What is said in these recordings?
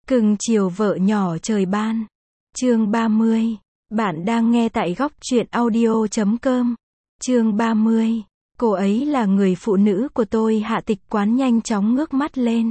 Cưng chiều vợ nhỏ trời ban. Chương 30. Bạn đang nghe tại góc truyện audio.com. Chương 30. Cô ấy là người phụ nữ của tôi. Hạ Tịch Quán nhanh chóng ngước mắt lên.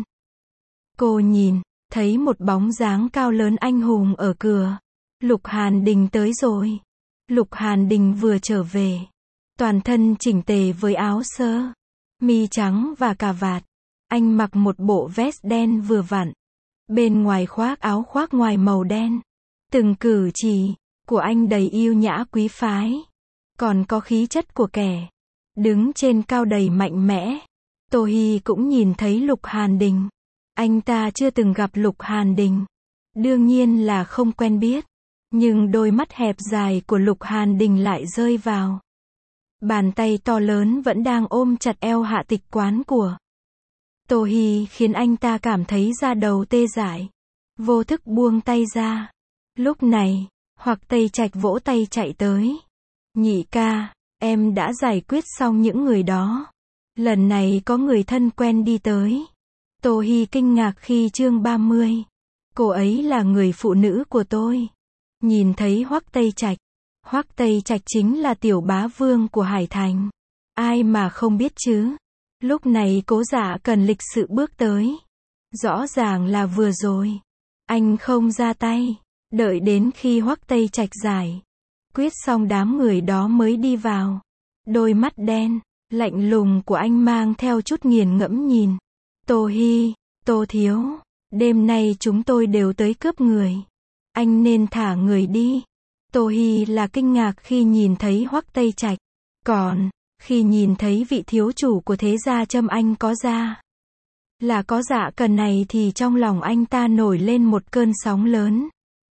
Cô nhìn, thấy một bóng dáng cao lớn anh hùng ở cửa. Lục Hàn Đình tới rồi. Lục Hàn Đình vừa trở về. Toàn thân chỉnh tề với áo sơ mi trắng và cà vạt. Anh mặc một bộ vest đen vừa vặn. Bên ngoài khoác áo khoác ngoài màu đen. Từng cử chỉ của anh đầy yêu nhã quý phái. Còn có khí chất của kẻ đứng trên cao đầy mạnh mẽ. Tô Hi cũng nhìn thấy Lục Hàn Đình. Anh ta chưa từng gặp Lục Hàn Đình. Đương nhiên là không quen biết. Nhưng đôi mắt hẹp dài của Lục Hàn Đình lại rơi vào. Bàn tay to lớn vẫn đang ôm chặt eo Hạ Tịch Quán của Tô Hi khiến anh ta cảm thấy da đầu tê dại. Vô thức buông tay ra. Lúc này, Hoặc Tây Trạch vỗ tay chạy tới. Nhị ca, em đã giải quyết xong những người đó. Lần này có người thân quen đi tới. Tô Hi kinh ngạc khi chương 30. Cô ấy là người phụ nữ của tôi. Nhìn thấy Hoắc Tây Trạch. Hoắc Tây Trạch chính là tiểu bá vương của Hải Thành. Ai mà không biết chứ. Lúc này Cố Dạ Cần lịch sự bước tới. Rõ ràng là vừa rồi. Anh không ra tay. Đợi đến khi Hoắc Tây Trạch giải quyết xong đám người đó mới đi vào. Đôi mắt đen, lạnh lùng của anh mang theo chút nghiền ngẫm nhìn. Tô Hi, Tô Thiếu, đêm nay chúng tôi đều tới cướp người. Anh nên thả người đi. Tô Hi là kinh ngạc khi nhìn thấy Hoắc Tây Trạch. Còn, khi nhìn thấy vị thiếu chủ của thế gia Trâm Anh có ra là Có Dạ Cần này thì trong lòng anh ta nổi lên một cơn sóng lớn.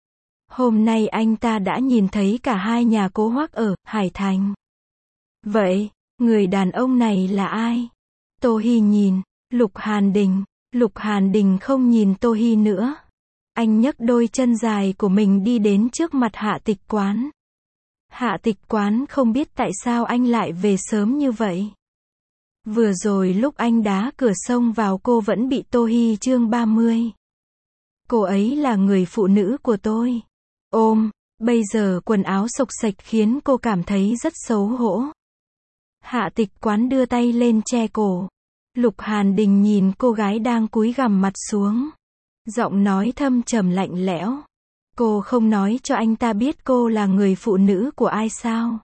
Hôm nay anh ta đã nhìn thấy cả hai nhà Cố Hoắc ở Hải Thành. Vậy, người đàn ông này là ai? Tô Hi nhìn Lục Hàn Đình. Lục Hàn Đình không nhìn Tô Hi nữa. Anh nhấc đôi chân dài của mình đi đến trước mặt Hạ Tịch Quán. Hạ Tịch Quán không biết tại sao anh lại về sớm như vậy. Vừa rồi lúc anh đá cửa xông vào cô vẫn bị Tô Hi chương 30. Cô ấy là người phụ nữ của tôi. Ôm, bây giờ quần áo xộc xệch khiến cô cảm thấy rất xấu hổ. Hạ Tịch Quán đưa tay lên che cổ. Lục Hàn Đình nhìn cô gái đang cúi gằm mặt xuống. Giọng nói thâm trầm lạnh lẽo. Cô không nói cho anh ta biết cô là người phụ nữ của ai sao?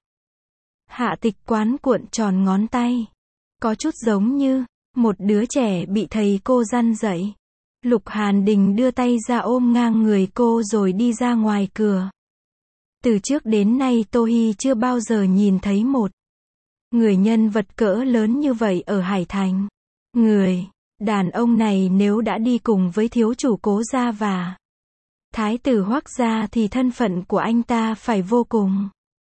Hạ Tịch Quán cuộn tròn ngón tay. Có chút giống như một đứa trẻ bị thầy cô răn dạy. Lục Hàn Đình đưa tay ra ôm ngang người cô rồi đi ra ngoài cửa. Từ trước đến nay Tô Hi chưa bao giờ nhìn thấy một người nhân vật cỡ lớn như vậy ở Hải Thành. Người đàn ông này nếu đã đi cùng với thiếu chủ Cố gia và thái tử Hoắc gia thì thân phận của anh ta phải vô cùng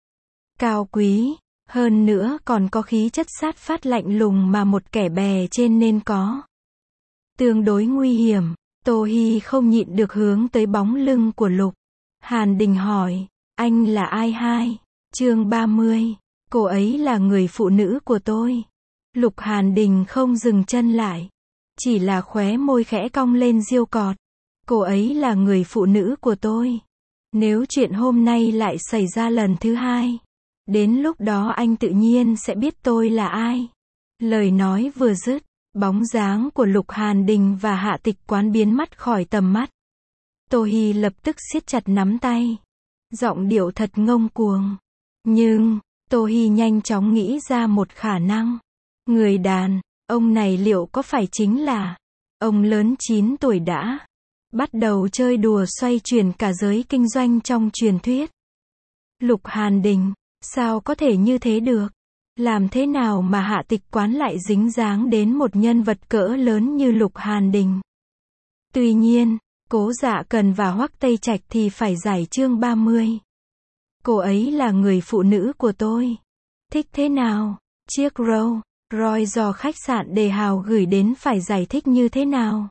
cao quý. Hơn nữa còn có khí chất sát phát lạnh lùng mà một kẻ bè trên nên có. Tương đối nguy hiểm. Tô Hi không nhịn được hướng tới bóng lưng của Lục Hàn Đình hỏi. Anh là ai hai? Chương 30. Cô ấy là người phụ nữ của tôi. Lục Hàn Đình không dừng chân lại. Chỉ là khóe môi khẽ cong lên giêu cọt. Cô ấy là người phụ nữ của tôi. Nếu chuyện hôm nay lại xảy ra lần thứ hai. Đến lúc đó anh tự nhiên sẽ biết tôi là ai. Lời nói vừa dứt. Bóng dáng của Lục Hàn Đình và Hạ Tịch Quán biến mất khỏi tầm mắt. Tô Hi lập tức siết chặt nắm tay. Giọng điệu thật ngông cuồng. Nhưng, Tô Hi nhanh chóng nghĩ ra một khả năng. Người đàn ông này liệu có phải chính là ông lớn 9 tuổi đã bắt đầu chơi đùa xoay chuyển cả giới kinh doanh trong truyền thuyết? Lục Hàn Đình, sao có thể như thế được? Làm thế nào mà Hạ Tịch Quán lại dính dáng đến một nhân vật cỡ lớn như Lục Hàn Đình? Tuy nhiên, Cố Dạ Cần và Hoắc Tây Trạch thì phải giải chương 30. Cô ấy là người phụ nữ của tôi. Thích thế nào? Chiếc Rolls Royce do khách sạn Đề Hào gửi đến phải giải thích như thế nào?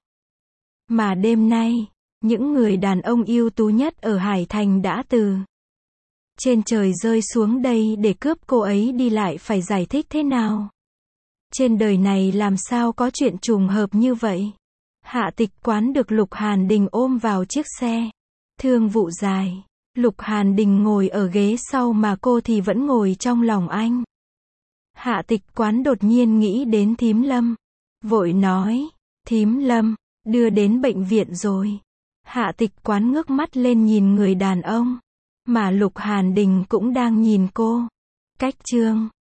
Mà đêm nay, những người đàn ông ưu tú nhất ở Hải Thành đã từ trên trời rơi xuống đây để cướp cô ấy đi lại phải giải thích thế nào? Trên đời này làm sao có chuyện trùng hợp như vậy? Hạ Tịch Quán được Lục Hàn Đình ôm vào chiếc xe thương vụ dài. Lục Hàn Đình ngồi ở ghế sau mà cô thì vẫn ngồi trong lòng anh. Hạ Tịch Quán đột nhiên nghĩ đến Thím Lâm. Vội nói, Thím Lâm, đưa đến bệnh viện rồi. Hạ Tịch Quán ngước mắt lên nhìn người đàn ông mà Lục Hàn Đình cũng đang nhìn cô. Cách chương